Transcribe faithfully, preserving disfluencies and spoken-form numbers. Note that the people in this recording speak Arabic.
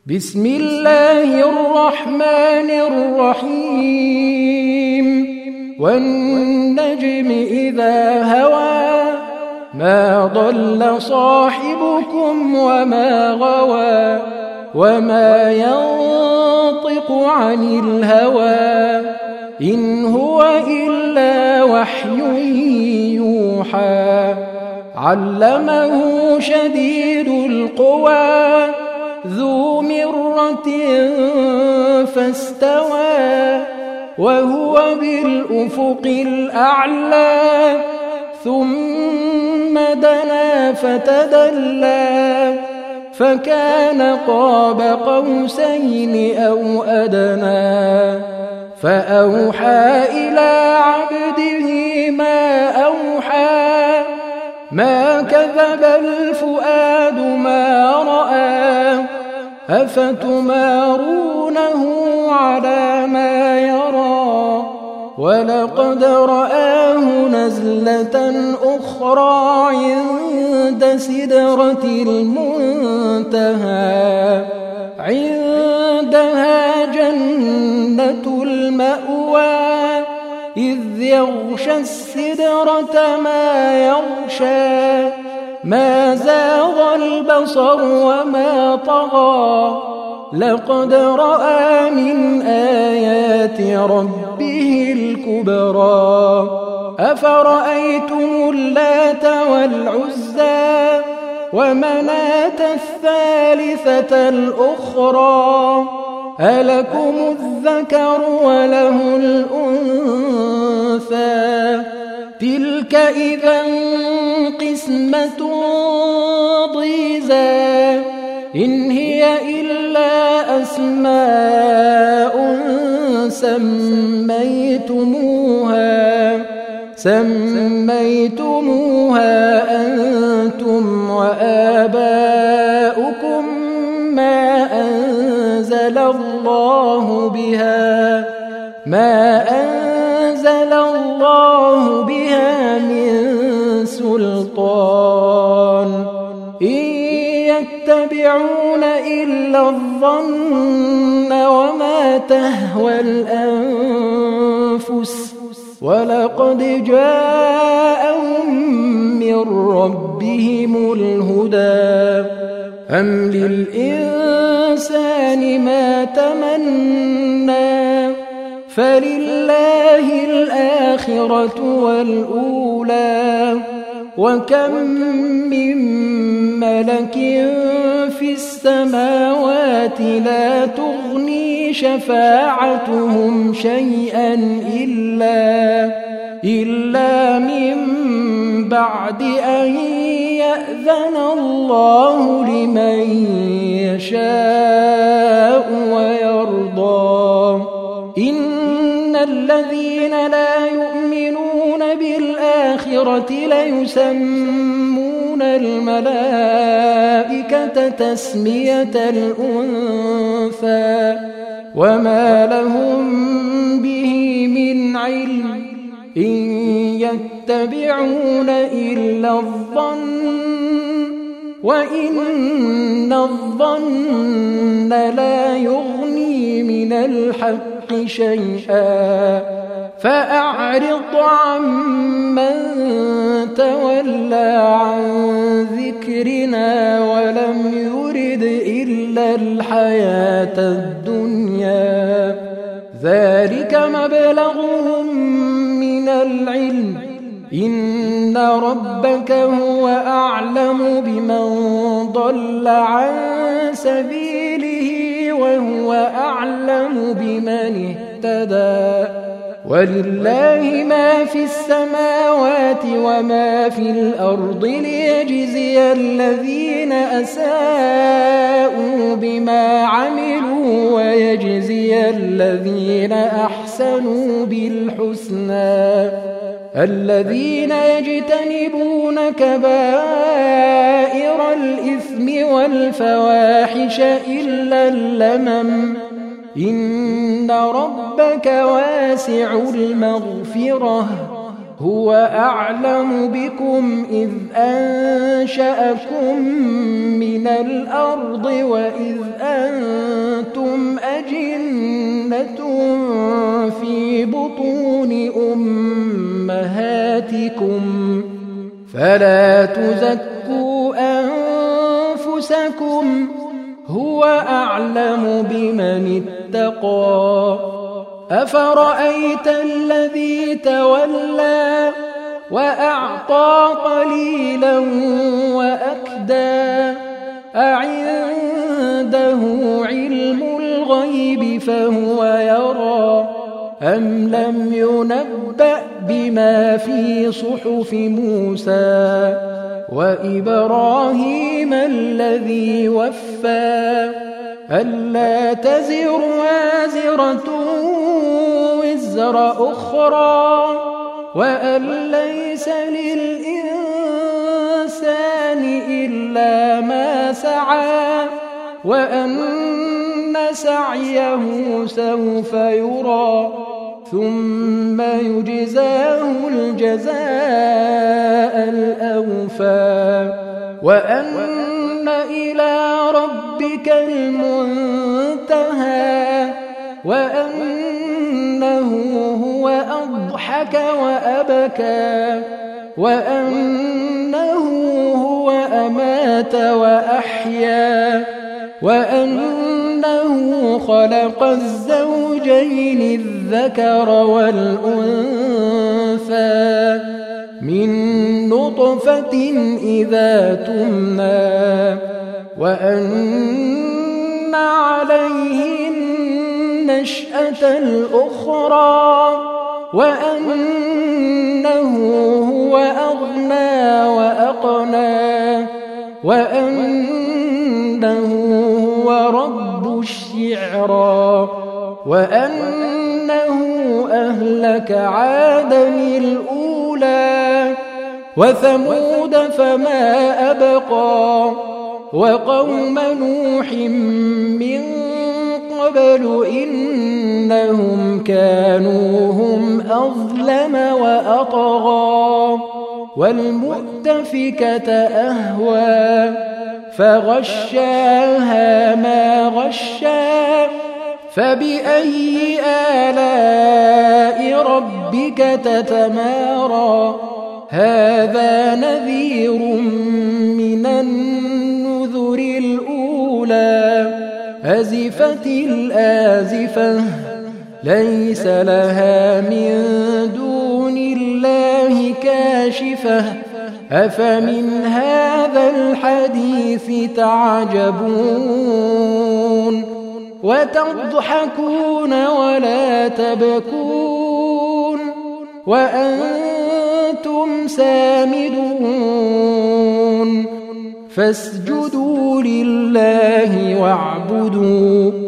بسم الله الرحمن الرحيم والنجم إذا هوى ما ضل صاحبكم وما غوى وما ينطق عن الهوى إن هو إلا وحي يوحى علمه شديد القوى ذو مرة فاستوى وهو بالأفق الأعلى ثم دنا فتدلى فكان قاب قوسين أو أدنى فأوحى إلى عبده ما أوحى ما كذب الفؤاد ما رأى أفتمارونه على ما يرى ولقد رآه نزلة أخرى عند سدرة المنتهى عندها جنة المأوى إذ يغشى السدرة ما يغشى ما زاغ البصر وما طغى لقد رأى من آيات ربه الكبرى أفرأيتم اللات والعزى ومناة الثالثة الأخرى ألكم الذكر وله الأنثى تلك إذا قسمة ضيزى إن هي إلا أسماء سميتموها سميتموها أنتم وآباؤكم ما أنزل الله بها ما أنزل الله بها من سلطان إن يتبعون إلا الظن وما تهوى الأنفس ولقد جاءهم من ربهم الهدى أم للإنسان ما تمنى فلله الآخرة والأولى وكم من ملك في السماوات لا تغني شفاعتهم شيئا إلا إلا من بعد أن يأذن الله لمن يشاء ويرضى إن الذين لا يؤمنون بالآخرة ليسمون الملائكة تسمية الأنثى وما لهم به من علم إن يتبعون إلا الظن وإن الظن لا يغني من الحق شيئا فأعرض عمن تولى عن ذكرنا ولم يرد إلا الحياة الدنيا ذلك مبلغهم من العلم إن ربك هو أعلم بمن ضل عن سبيله وهو أعلم بمن اهتدى ولله ما في السماوات وما في الأرض ليجزي الذين أساءوا بما عملوا ويجزي الذين أحسنوا بالحسنى الذين يجتنبون كبائر الإثم والفواحش إلا اللمم إن ربك واسع المغفرة هو أعلم بكم إذ أنشأكم من الأرض وإذ أنتم أجنة في بطون أمهاتكم فلا تزكوا أنفسكم هو أعلم بمن اتقى أفرأيت الذي تولى وأعطى قليلا وأكدى أعنده علم الغيب فهو يرى أم لم ينبأ بما في صحف موسى وإبراهيم الذي وفى ألا تزر وازرة وزر أخرى وأن ليس للإنسان إلا ما سعى وأن سعيه سوف يرى ثم يجزاه الجزاء الأوفى وأن إلى ربك المنتهى وأنه هو أضحك وأبكى وأنه هو أمات وأحيا وأنه خلق الزوجين الذكر والأنثى من نطفة إذا تمنى وأن عليه النشأة الأخرى وأنه هو أغنى وأقنى وأنه هو رب الشعرى وأنه أهلك عادا الأولى وثمود فما أبقى وقوم نوح من قبل إنهم كانوا هم أظلم وأطغى والمؤتفكة أهوى فغشاها ما غشا فبأي آلاء ربك تتمارى هذا نذير من النذر الأولى أزفت الآزفة ليس لها من دون الله كاشفة أفمن هذا الحديث تعجبون وتضحكون ولا تبكون وأنتم سامدون فاسجدوا لله واعبدوا